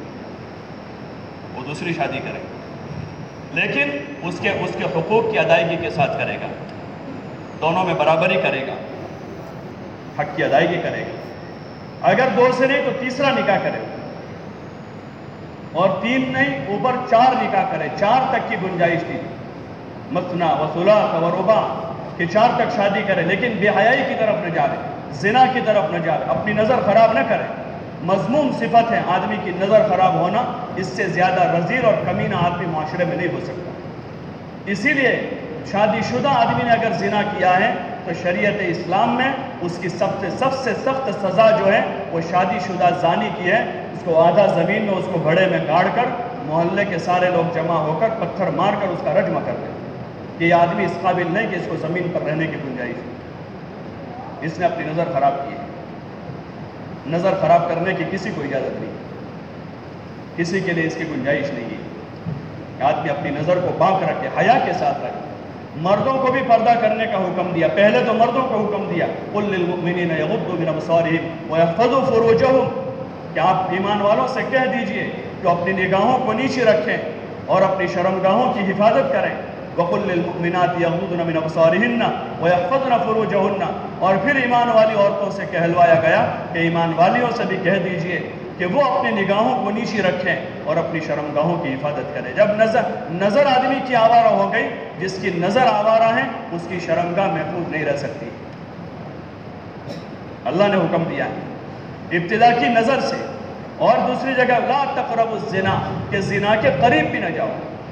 وہ دوسری شادی کرے، لیکن اس کے اس کے حقوق کی ادائیگی کے ساتھ کرے گا، دونوں میں برابری کرے گا، حق کی ادائیگی کرے گا. اگر دو سے نہیں تو تیسرا نکاح کرے، اور تین نہیں اوپر چار نکاح کرے، چار تک کی گنجائش تھی، مثنیٰ و ثلاث و رباع، کہ چار تک شادی کرے، لیکن بے حیائی کی طرف نہ جائے، زنا کی طرف نہ جائے، اپنی نظر خراب نہ کرے. مذموم صفت ہے آدمی کی نظر خراب ہونا، اس سے زیادہ رذیل اور کمینہ آدمی معاشرے میں نہیں ہو سکتا. اسی لیے شادی شدہ آدمی نے اگر زنا کیا ہے تو شریعت اسلام میں اس کی سب سے سب سے سخت سزا جو ہے وہ شادی شدہ زانی کی ہے. اس کو آدھا زمین میں اس کو بھڑے میں گاڑ کر محلے کے سارے لوگ جمع ہو کر پتھر مار کر اس کا رجم کر دیں کہ یہ آدمی اس قابل نہیں کہ اس کو زمین پر رہنے کی گنجائش ہے، اس نے اپنی نظر خراب کی ہے. نظر خراب کرنے کی کسی کو اجازت نہیں، کسی کے لیے اس کی گنجائش نہیں ہے کہ آدمی اپنی نظر کو باق رکھے، حیا کے ساتھ رکھے. مردوں کو بھی پردہ کرنے کا حکم دیا، پہلے تو مردوں کو حکم دیا قُلْ لِلْمُؤْمِنِينَ يَغُضُّوا مِنْ أَبْصَارِهِمْ وَيَحْفَظُوا فُرُوجَهُمْ، کہ آپ ایمان والوں سے کہہ دیجئے کہ اپنی نگاہوں کو نیچے رکھیں اور اپنی شرمگاہوں کی حفاظت کریں. وَقُلْ لِلْمُؤْمِنَاتِ يَغْضُضْنَ مِنْ أَبْصَارِهِنَّ وَيَحْفَظْنَ فُرُوجَهُنَّ، اور پھر ایمان والی عورتوں سے کہلوایا گیا کہ ایمان والیوں سے بھی کہہ دیجئے کہ وہ اپنی نگاہوں کو نیچے رکھیں اور اپنی شرمگاہوں کی حفاظت کریں. جب نظر نظر آدمی کی آوارہ ہو گئی، جس کی نظر آوارہ ہے اس کی شرمگاہ محفوظ نہیں رہ سکتی. اللہ نے حکم دیا ہے ابتدا کی نظر سے، اور دوسری جگہ لا تقربوا الزنا، کہ زنا کے قریب بھی نہ جاؤ.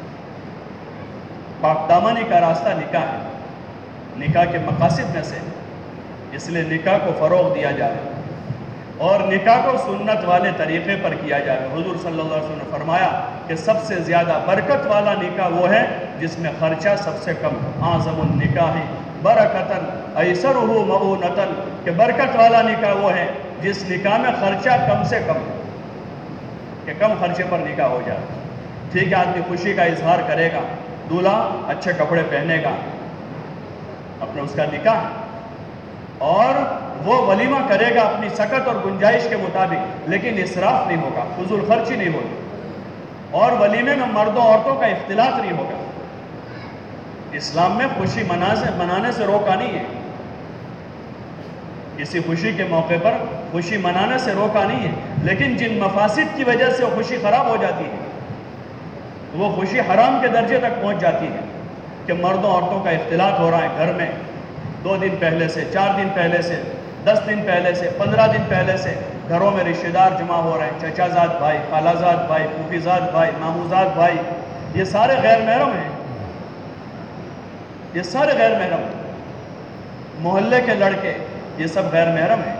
پاک دامنی کا راستہ نکاح ہے، نکاح کے مقاصد میں سے، اس لیے نکاح کو فروغ دیا جائے اور نکاح کو سنت والے طریقے پر کیا جائے. حضور صلی اللہ علیہ وسلم نے فرمایا کہ سب سے زیادہ برکت والا نکاح وہ ہے جس میں خرچہ سب سے کم ہو. اعظم النکاح برکتاً ایسرہ مؤونۃ، کہ برکت والا نکاح وہ ہے جس نکاح میں خرچہ کم سے کم ہو، کہ کم خرچے پر نکاح ہو جائے. ٹھیک ہے، آدمی خوشی کا اظہار کرے گا، دولہا اچھے کپڑے پہنے گا، اپنا اس کا نکاح، اور وہ ولیمہ کرے گا اپنی سکت اور گنجائش کے مطابق، لیکن اسراف نہیں ہوگا، فضول خرچی نہیں ہوگی، اور ولیمے میں مردوں عورتوں کا اختلاط نہیں ہوگا. اسلام میں خوشی منانے سے روکا نہیں ہے، کسی خوشی کے موقع پر خوشی منانے سے روکا نہیں ہے، لیکن جن مفاسد کی وجہ سے خوشی خراب ہو جاتی ہے وہ خوشی حرام کے درجے تک پہنچ جاتی ہے کہ مردوں عورتوں کا اختلاط ہو رہا ہے گھر میں، دو دن پہلے سے، چار دن پہلے سے، دس دن پہلے سے، پندرہ دن پہلے سے گھروں میں رشتہ دار جمع ہو رہے ہیں، چچا زاد بھائی، خالہ زاد بھائی، پھوپھی زاد بھائی، ماموں زاد بھائی، یہ سارے غیر محرم ہیں، یہ سارے غیر محرم ہیں. محلے کے لڑکے یہ سب غیر محرم ہیں.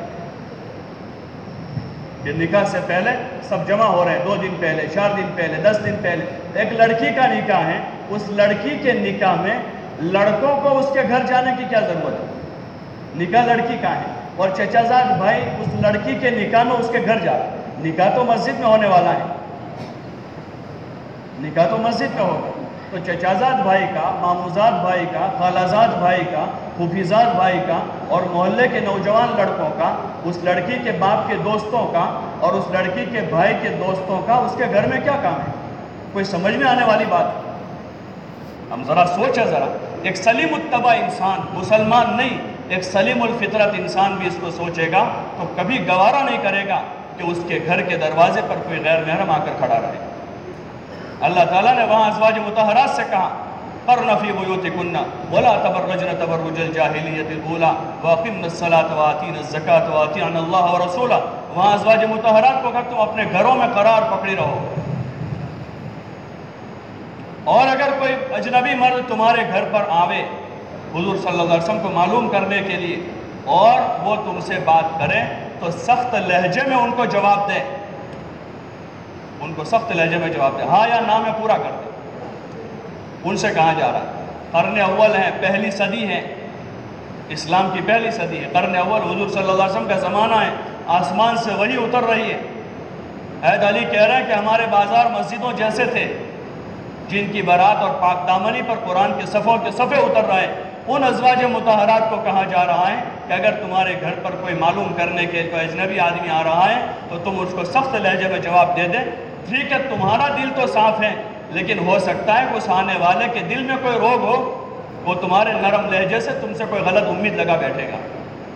یہ نکاح سے پہلے سب جمع ہو رہے ہیں، دو دن پہلے، چار دن پہلے، دس دن پہلے. ایک لڑکی کا نکاح ہے، اس لڑکی کے نکاح میں لڑکوں کو اس کے گھر جانے کی کیا ضرورت ہے؟ نکاح لڑکی کا ہے، اور چچا زاد بھائی اس لڑکی کے نکاح میں اس کے گھر جا رہے ہیں. نکاح تو مسجد میں ہونے والا ہے، نکاح تو مسجد میں ہوگا، تو چچازاد بھائی کا، ماموزاد بھائی کا، خالازاد بھائی کا، پھوپھیزاد بھائی کا اور محلے کے نوجوان لڑکوں کا، اس لڑکی کے باپ کے دوستوں کا اور اس لڑکی کے بھائی کے دوستوں کا اس کے گھر میں کیا کام ہے؟ کوئی سمجھ میں آنے والی بات ہے؟ ہم ذرا سوچیں ذرا، ایک سلیم الطبع انسان، مسلمان نہیں، ایک سلیم الفطرت انسان بھی اس کو سوچے گا تو کبھی گوارا نہیں کرے گا کہ اس کے گھر کے دروازے پر کوئی غیر محرم آ کر کھڑا رہے۔ اللہ تعالیٰ نے وہاں ازواج مطہرات سے کہا قرن فی بیوتکن ولا تبرجن تبرج الجاہلیۃ الاولی واقمن الصلاۃ وآتین الزکاۃ واطیعن اللہ ورسولہ، وہاں ازواج مطہرات کو کہا تم اپنے گھروں میں قرار پکڑی رہو، اور اگر کوئی اجنبی مرد تمہارے گھر پر آوے حضور صلی اللہ علیہ وسلم کو معلوم کرنے کے لیے اور وہ تم سے بات کرے تو سخت لہجے میں ان کو جواب دے، ان کو سخت لہجے میں جواب دے، ہاں یا نہ میں پورا کر دے۔ ان سے کہا جا رہا ہے قرن اول ہے، پہلی صدی ہے، اسلام کی پہلی صدی ہے، قرن اول حضور صلی اللہ علیہ وسلم کا زمانہ ہے، آسمان سے وحی اتر رہی ہے۔ حید علی کہہ رہے ہیں کہ ہمارے بازار مسجدوں جیسے تھے جن کی برات اور پاک دامنی پر قرآن کے صفوں کے صفحے اتر رہے ہیں، ان ازواج مطہرات کو کہا جا رہا ہے کہ اگر تمہارے گھر پر کوئی معلوم کرنے کے کوئی اجنبی آدمی آ رہا ہے تو تم اس کو سخت لہجے میں جواب دے دیں، ٹھیک ہے تمہارا دل تو صاف ہے لیکن ہو سکتا ہے اس آنے والے کے دل میں کوئی روگ ہو، وہ تمہارے نرم لہجے سے تم سے کوئی غلط امید لگا بیٹھے گا۔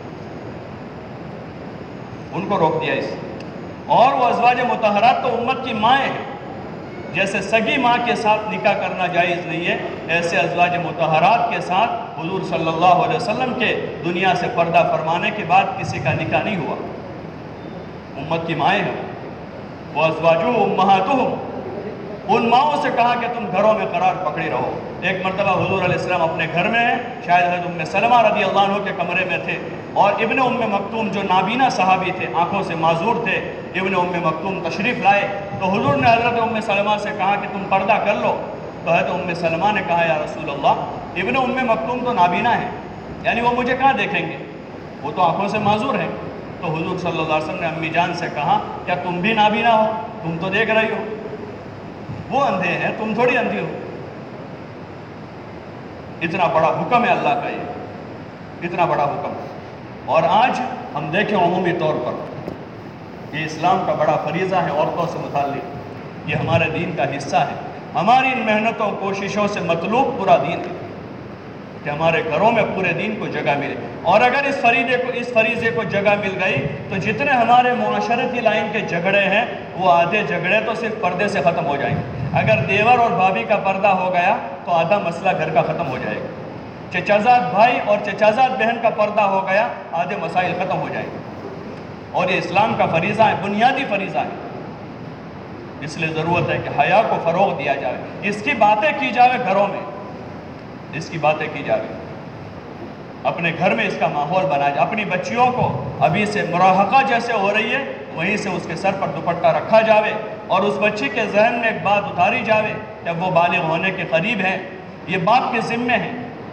ان کو روک دیا اس، اور وہ ازواج مطہرات تو امت کی مائیں ہیں، جیسے سگی ماں کے ساتھ نکاح کرنا جائز نہیں ہے، ایسے ازواج مطہرات کے ساتھ حضور صلی اللہ علیہ وسلم کے دنیا سے پردہ فرمانے کے بعد کسی کا نکاح نہیں ہوا، امت کی مائیں ہیں وہ ازواجہ امہاتہم۔ ان ماؤں سے کہا کہ تم گھروں میں قرار پکڑی رہو۔ ایک مرتبہ حضور علیہ السلام اپنے گھر میں ہیں، شاید حضرت ام سلمہ رضی اللہ عنہ کے کمرے میں تھے، اور ابن ام مکتوم جو نابینا صحابی تھے، آنکھوں سے معذور تھے، ابن ام مکتوم تشریف لائے تو حضور نے حضرت ام سلمہ سے کہا کہ تم پردہ کر لو، تو حضرت ام سلمہ نے کہا یا رسول اللہ ابن ام مکتوم تو نابینا ہے، یعنی وہ مجھے کہاں دیکھیں گے، وہ تو آنکھوں سے معذور ہیں۔ تو حضور صلی اللہ علیہ وسلم نے امی جان سے کہا کیا تم بھی نابینا ہو؟ تم تو دیکھ رہی ہو، وہ اندھے ہیں تم تھوڑی اندھی ہو۔ اتنا بڑا حکم ہے اللہ کا، یہ اتنا بڑا حکم ہے۔ اور آج ہم دیکھیں عمومی طور پر یہ اسلام کا بڑا فریضہ ہے عورتوں سے متعلق، یہ ہمارے دین کا حصہ ہے، ہماری ان محنتوں کوششوں سے مطلوب پورا دین ہے کہ ہمارے گھروں میں پورے دین کو جگہ ملے، اور اگر اس فریضے کو اس فریضے کو جگہ مل گئی تو جتنے ہمارے معاشرتی لائن کے جھگڑے ہیں وہ آدھے جھگڑے تو صرف پردے سے ختم ہو جائیں گے۔ اگر دیور اور بھابھی کا پردہ ہو گیا تو آدھا مسئلہ گھر کا ختم ہو جائے گا، چچازاد بھائی اور چچازاد بہن کا پردہ ہو گیا آدھے مسائل ختم ہو جائیں گے، اور یہ اسلام کا فریضہ ہے، بنیادی فریضہ ہے۔ اس لیے ضرورت ہے کہ حیا کو فروغ دیا جائے، اس کی باتیں کی جائے گھروں میں، اس کی باتیں کی جائے، اپنے گھر میں اس کا ماحول بنایا جائے، اپنی بچیوں کو ابھی سے مراہقہ جیسے ہو رہی ہے وہیں سے اس کے سر پر دوپٹہ رکھا جاوے، اور اس بچی کے ذہن میں ایک بات اتاری جاوے جب وہ بالغ ہونے کے قریب ہے، یہ باپ کے ذمے ہے۔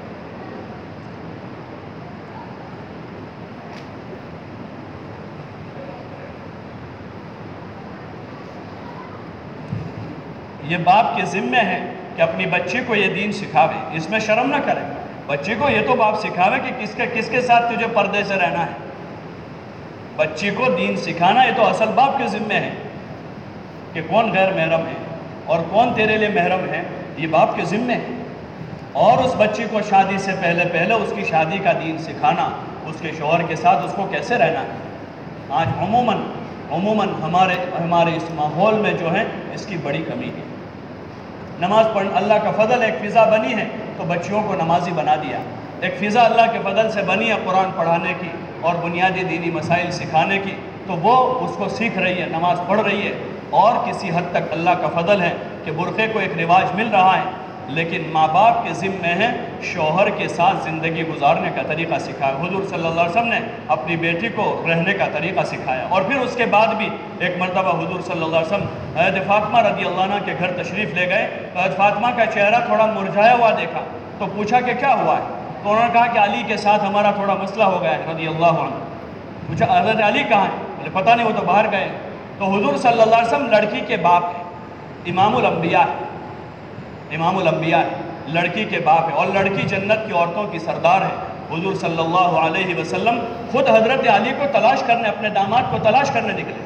یہ باپ کے ذمے ہے کہ اپنی بچی کو یہ دین سکھاوے، اس میں شرم نہ کرے، بچی کو یہ تو باپ سکھاوے کہ کس کے کس کے ساتھ تجھے پردے سے رہنا ہے، بچی کو دین سکھانا یہ تو اصل باپ کے ذمے ہے کہ کون غیر محرم ہے اور کون تیرے لیے محرم ہے، یہ باپ کے ذمے ہے۔ اور اس بچی کو شادی سے پہلے پہلے اس کی شادی کا دین سکھانا، اس کے شوہر کے ساتھ اس کو کیسے رہنا ہے۔ آج عموماً عموماً ہمارے ہمارے اس ماحول میں جو ہے اس کی بڑی کمی ہے۔ نماز پڑھ اللہ کا فضل ایک فضا بنی ہے تو بچیوں کو نمازی بنا دیا، ایک فضا اللہ کے فضل سے بنی ہے قرآن پڑھانے کی اور بنیادی دینی مسائل سکھانے کی، تو وہ اس کو سیکھ رہی ہے، نماز پڑھ رہی ہے، اور کسی حد تک اللہ کا فضل ہے کہ برقعے کو ایک رواج مل رہا ہے، لیکن ماں باپ کے ذمے ہیں شوہر کے ساتھ زندگی گزارنے کا طریقہ سکھایا۔ حضور صلی اللہ علیہ وسلم نے اپنی بیٹی کو رہنے کا طریقہ سکھایا، اور پھر اس کے بعد بھی ایک مرتبہ حضور صلی اللہ علیہ وسلم حضرت فاطمہ رضی اللہ عنہ کے گھر تشریف لے گئے تو حضرت فاطمہ کا چہرہ تھوڑا مرجھایا ہوا دیکھا تو پوچھا کہ کیا ہوا ہے، تو انہوں نے کہا کہ علی کے ساتھ ہمارا تھوڑا مسئلہ ہو گیا ہے رضی اللہ عنہ۔ پوچھا حضرت علی کہاں ہیں؟ بولے پتہ نہیں، وہ تو باہر گئے۔ تو حضور صلی اللہ علیہ وسلم لڑکی کے باپ ہیں، امام الانبیاء ہیں، امام الانبیاء ہے، لڑکی کے باپ ہے، اور لڑکی جنت کی عورتوں کی سردار ہے۔ حضور صلی اللہ علیہ وسلم خود حضرت علی کو تلاش کرنے، اپنے داماد کو تلاش کرنے نکلے،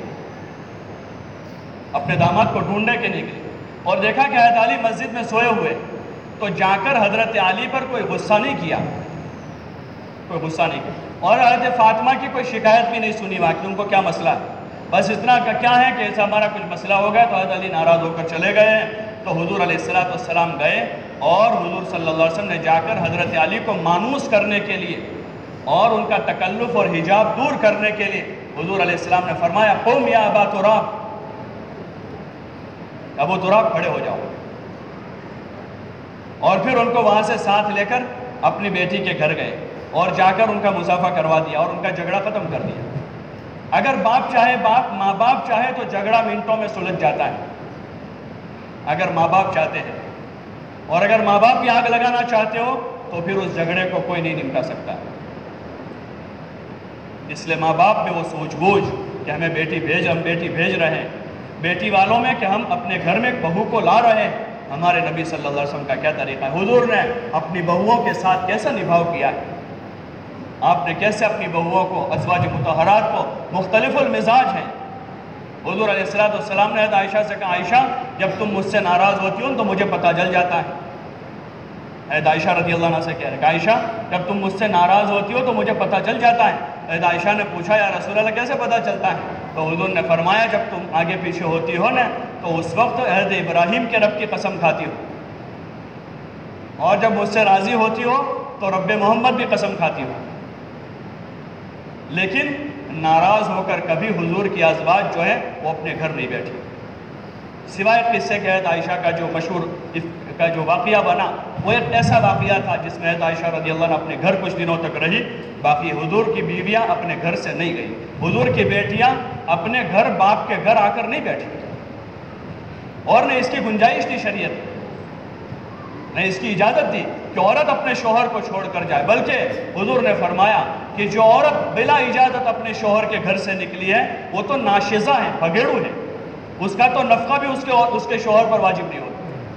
اپنے داماد کو ڈھونڈنے کے نکلے، اور دیکھا کہ حضرت علی مسجد میں سوئے ہوئے، تو جا کر حضرت علی پر کوئی غصہ نہیں کیا، کوئی غصہ نہیں کیا، اور حضرت فاطمہ کی کوئی شکایت بھی نہیں سنی وہاں کہ ان کو کیا مسئلہ ہے، بس اتنا کا کیا ہے کہ ایسا ہمارا کچھ مسئلہ ہو گیا، تو حضرت علی ناراض ہو کر چلے گئے ہیں۔ تو حضور علیہ الصلوۃ والسلام گئے، اور حضور صلی اللہ علیہ وسلم نے جا کر حضرت علی کو مانوس کرنے کے لیے اور ان کا تکلف اور حجاب دور کرنے کے لیے حضور علیہ السلام نے فرمایا قم یا ابا تراب، ابو تراب کھڑے ہو جاؤ، اور پھر ان کو وہاں سے ساتھ لے کر اپنی بیٹی کے گھر گئے، اور جا کر ان کا مصافحہ کروا دیا اور ان کا جھگڑا ختم کر دیا۔ اگر باپ چاہے، باپ ماں باپ چاہے تو جھگڑا منٹوں میں سلجھ جاتا ہے، اگر ماں باپ چاہتے ہیں، اور اگر ماں باپ کی آگ لگانا چاہتے ہو تو پھر اس جھگڑے کو کوئی نہیں نمٹا سکتا۔ اس لیے ماں باپ میں وہ سوچ بوجھ کہ ہمیں بیٹی بھیج ہم بیٹی بھیج رہے ہیں، بیٹی والوں میں کہ ہم اپنے گھر میں ایک بہو کو لا رہے ہیں، ہمارے نبی صلی اللہ علیہ وسلم کا کیا طریقہ ہے، حضور نے اپنی بہوؤں کے ساتھ کیسا نبھاؤ کیا ہے، آپ نے کیسے اپنی بہوؤں کو، ازواج مطہرات کو، مختلف المزاج ہیں۔ حضور علیہ الصلوۃ والسلام نے عائشہ سے کہا عائشہ جب تم مجھ سے ناراض ہوتی ہو تو مجھے پتہ چل جاتا ہے، حضرت عائشہ رضی اللہ عنہ سے کہہ رہے کہ عائشہ جب تم مجھ سے ناراض ہوتی ہو تو مجھے پتہ چل جاتا ہے۔ حضرت عائشہ نے پوچھا یا رسول اللہ کیسے پتہ چلتا ہے؟ تو حضور نے فرمایا جب تم آگے پیچھے ہوتی ہو نا تو اس وقت حضرت ابراہیم کے رب کی قسم کھاتی ہو، اور جب مجھ سے راضی ہوتی ہو تو رب محمد بھی قسم کھاتی ہو، لیکن ناراض ہو کر کبھی حضور کی ازواج جو ہے وہ اپنے گھر نہیں بیٹھی، سوائے قصے کے حضرت عائشہ کا جو مشہور کا جو واقعہ بنا وہ ایک ایسا واقعہ تھا جس میں حضرت عائشہ رضی اللہ عنہ اپنے گھر کچھ دنوں تک رہی، باقی حضور کی بیویاں اپنے گھر سے نہیں گئی، حضور کی بیٹیاں اپنے گھر باپ کے گھر آ کر نہیں بیٹھی، اور نہ اس کی گنجائش تھی شریعت، نہ اس کی اجازت تھی کہ عورت اپنے شوہر کو چھوڑ کر جائے، بلکہ حضور نے فرمایا کہ جو عورت بلا اجازت اپنے شوہر کے گھر سے نکلی ہے وہ تو ناشزہ ہے، بھگیڑو ہے، اس کا تو نفقہ بھی اس کے اس کے شوہر پر واجب نہیں ہوتا۔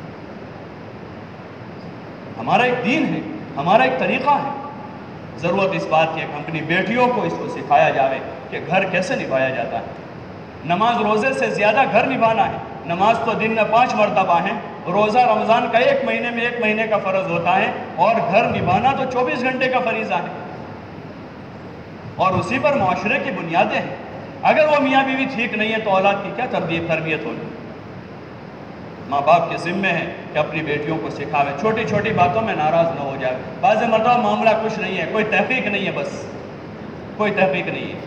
ہمارا ایک دین ہے، ہمارا ایک طریقہ ہے، ضرورت اس بات کی ہے کہ اپنی بیٹیوں کو اس کو سکھایا جاوے کہ گھر کیسے نبھایا جاتا ہے۔ نماز روزے سے زیادہ گھر نبھانا ہے، نماز تو دن میں پانچ مرتبہ ہے، روزہ رمضان کا ایک مہینے میں ایک مہینے کا فرض ہوتا ہے، اور گھر نبھانا تو چوبیس گھنٹے کا فریضہ ہے، اور اسی پر معاشرے کی بنیادیں ہیں۔ اگر وہ میاں بیوی ٹھیک نہیں ہے تو اولاد کی کیا تربیت تربیت ہوگی؟ ماں باپ کے ذمے ہے کہ اپنی بیٹیوں کو سکھاوے، چھوٹی چھوٹی باتوں میں ناراض نہ ہو جائے، بعض مرتبہ معاملہ کچھ نہیں ہے، کوئی تحقیق نہیں ہے، بس کوئی تحقیق نہیں ہے،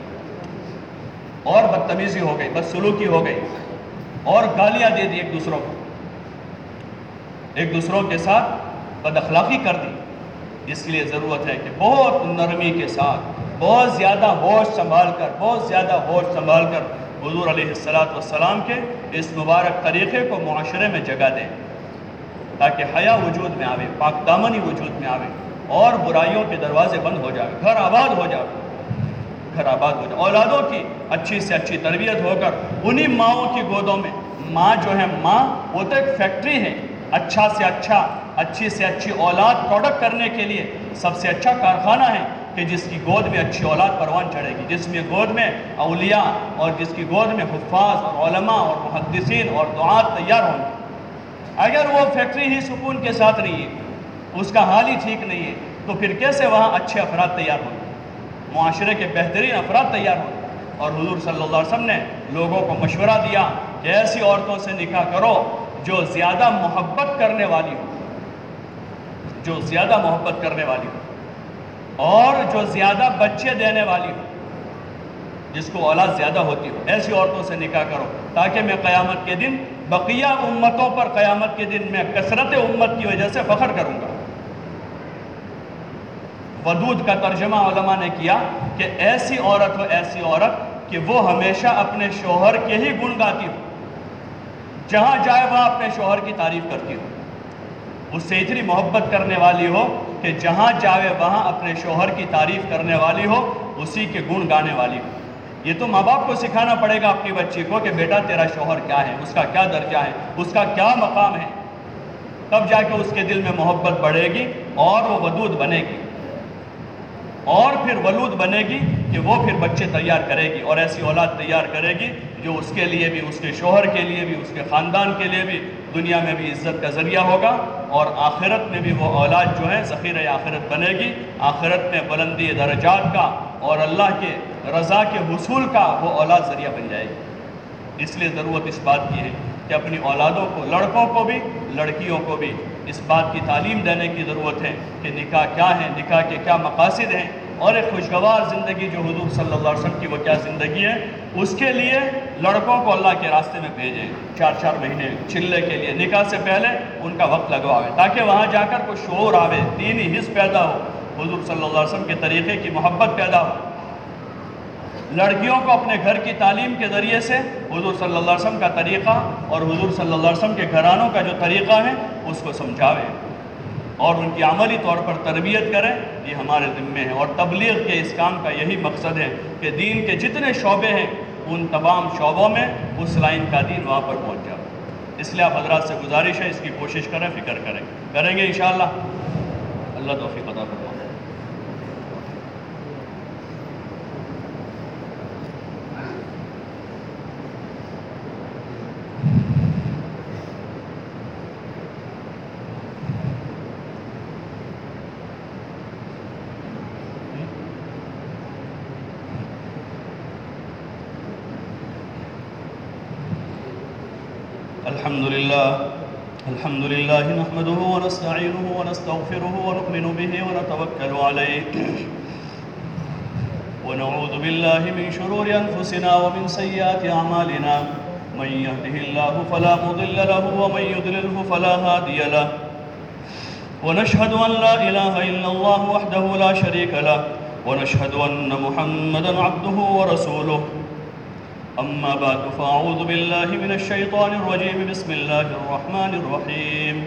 اور بدتمیزی ہو گئی، بد سلوکی ہو گئی، اور گالیاں دے دی ایک دوسروں کو، ایک دوسروں کے ساتھ بد اخلاقی کر دی۔ اس لیے ضرورت ہے کہ بہت نرمی کے ساتھ، بہت زیادہ ہوش سنبھال کر بہت زیادہ ہوش سنبھال کر حضور علیہ الصلوۃ والسلام کے اس مبارک طریقے کو معاشرے میں جگہ دیں، تاکہ حیا وجود میں آوے، پاک دامنی وجود میں آوے، اور برائیوں کے دروازے بند ہو جائے، گھر آباد ہو جائے، گھر آباد ہو جائے، اولادوں کی اچھی سے اچھی تربیت ہو کر انہی ماؤں کی گودوں میں، ماں جو ہے ماں وہ تو ایک فیکٹری ہے، اچھا سے اچھا اچھی سے اچھی اولاد پروڈکٹ کرنے کے لیے سب سے اچھا کارخانہ ہے کہ جس کی گود میں اچھی اولاد پروان چڑھے گی، جس میں گود میں اولیاء اور جس کی گود میں حفاظ اور علماء اور محدثین اور دعات تیار ہوں گے۔ اگر وہ فیکٹری ہی سکون کے ساتھ نہیں ہے، اس کا حال ہی ٹھیک نہیں ہے، تو پھر کیسے وہاں اچھے افراد تیار ہوں گے، معاشرے کے بہترین افراد تیار ہوں گے؟ اور حضور صلی اللہ علیہ وسلم نے لوگوں کو مشورہ دیا کہ ایسی عورتوں سے نکاح کرو جو زیادہ محبت کرنے والی ہو، جو زیادہ محبت کرنے والی ہو، اور جو زیادہ بچے دینے والی ہو، جس کو اولاد زیادہ ہوتی ہو، ایسی عورتوں سے نکاح کرو، تاکہ میں قیامت کے دن بقیہ امتوں پر قیامت کے دن میں کثرت امت کی وجہ سے فخر کروں گا۔ ودود کا ترجمہ علماء نے کیا کہ ایسی عورت ہو، ایسی عورت کہ وہ ہمیشہ اپنے شوہر کے ہی گن گاتی ہو، جہاں جائے وہاں اپنے شوہر کی تعریف کرتی ہو، اس سے اتنی محبت کرنے والی ہو کہ جہاں جاوے وہاں اپنے شوہر کی تعریف کرنے والی ہو، اسی کے گن گانے والی ہو۔ یہ تو ماں باپ کو سکھانا پڑے گا اپنی بچی کو کہ بیٹا تیرا شوہر کیا ہے، اس کا کیا درجہ ہے، اس کا کیا مقام ہے، تب جا کے اس کے دل میں محبت بڑھے گی اور وہ ودود بنے گی، اور پھر ولود بنے گی کہ وہ پھر بچے تیار کرے گی اور ایسی اولاد تیار کرے گی جو اس کے لیے بھی، اس کے شوہر کے لیے بھی، اس کے خاندان کے لیے بھی دنیا میں بھی عزت کا ذریعہ ہوگا، اور آخرت میں بھی وہ اولاد جو ہے ذخیرہ آخرت بنے گی، آخرت میں بلندی درجات کا اور اللہ کے رضا کے حصول کا وہ اولاد ذریعہ بن جائے گی۔ اس لیے ضرورت اس بات کی ہے کہ اپنی اولادوں کو، لڑکوں کو بھی لڑکیوں کو بھی اس بات کی تعلیم دینے کی ضرورت ہے کہ نکاح کیا ہے، نکاح کے کیا مقاصد ہیں، اور ایک خوشگوار زندگی جو حضور صلی اللہ علیہ وسلم کی وہ کیا زندگی ہے، اس کے لیے لڑکوں کو اللہ کے راستے میں بھیجیں، چار چار مہینے چلے کے لیے نکاح سے پہلے ان کا وقت لگواویں تاکہ وہاں جا کر کوئی شعور آوے، دینی حس پیدا ہو، حضور صلی اللہ علیہ وسلم کے طریقے کی محبت پیدا ہو۔ لڑکیوں کو اپنے گھر کی تعلیم کے ذریعے سے حضور صلی اللہ علیہ وسلم کا طریقہ اور حضور صلی اللہ علیہ وسلم کے گھرانوں کا جو طریقہ ہے اس کو سمجھاویں اور ان کی عملی طور پر تربیت کریں، یہ ہمارے ذمے ہے۔ اور تبلیغ کے اس کام کا یہی مقصد ہے کہ دین کے جتنے شعبے ہیں ان تمام شعبوں میں اس لائن کا دین وہاں پر پہنچ جائے۔ اس لیے آپ حضرات سے گزارش ہے، اس کی کوشش کریں، فکر کریں کریں گے انشاءاللہ۔ اللہ توفیق عطا فرمائے۔ الحمد لله الحمد لله نحمده ونستعينه ونستغفره ونؤمن به ونتوكل عليه ونعوذ بالله من شرور أنفسنا ومن سيئات أعمالنا، من يهده الله فلا مضل له ومن يضلله فلا هادي له، ونشهد أن لا إله إلا الله وحده لا شريك له، ونشهد أن محمدا عبده ورسوله، أما بعد فأعوذ بالله من الشيطان الرجيم، بسم الله الرحمن الرحيم،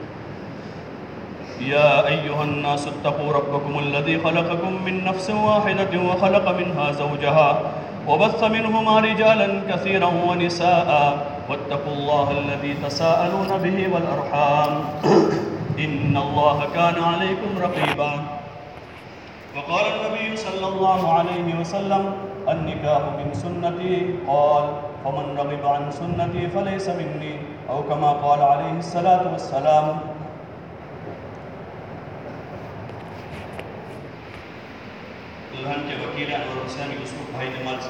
يا أيها الناس اتقوا ربكم الذي خلقكم من نفس واحدة وخلق منها زوجها وبث منهما رجالا كثيرا ونساء واتقوا الله الذي تساءلون به والأرحام إن الله كان عليكم رقيبا، وقال النبي صلى الله عليه وسلم النكاح من سنتي، قال فمن رغب عن سنتي فليس مني، أو كما قال عليه الصلاة والسلام۔ دلہن کے وکیل انور حسین یوسف بھائی جمال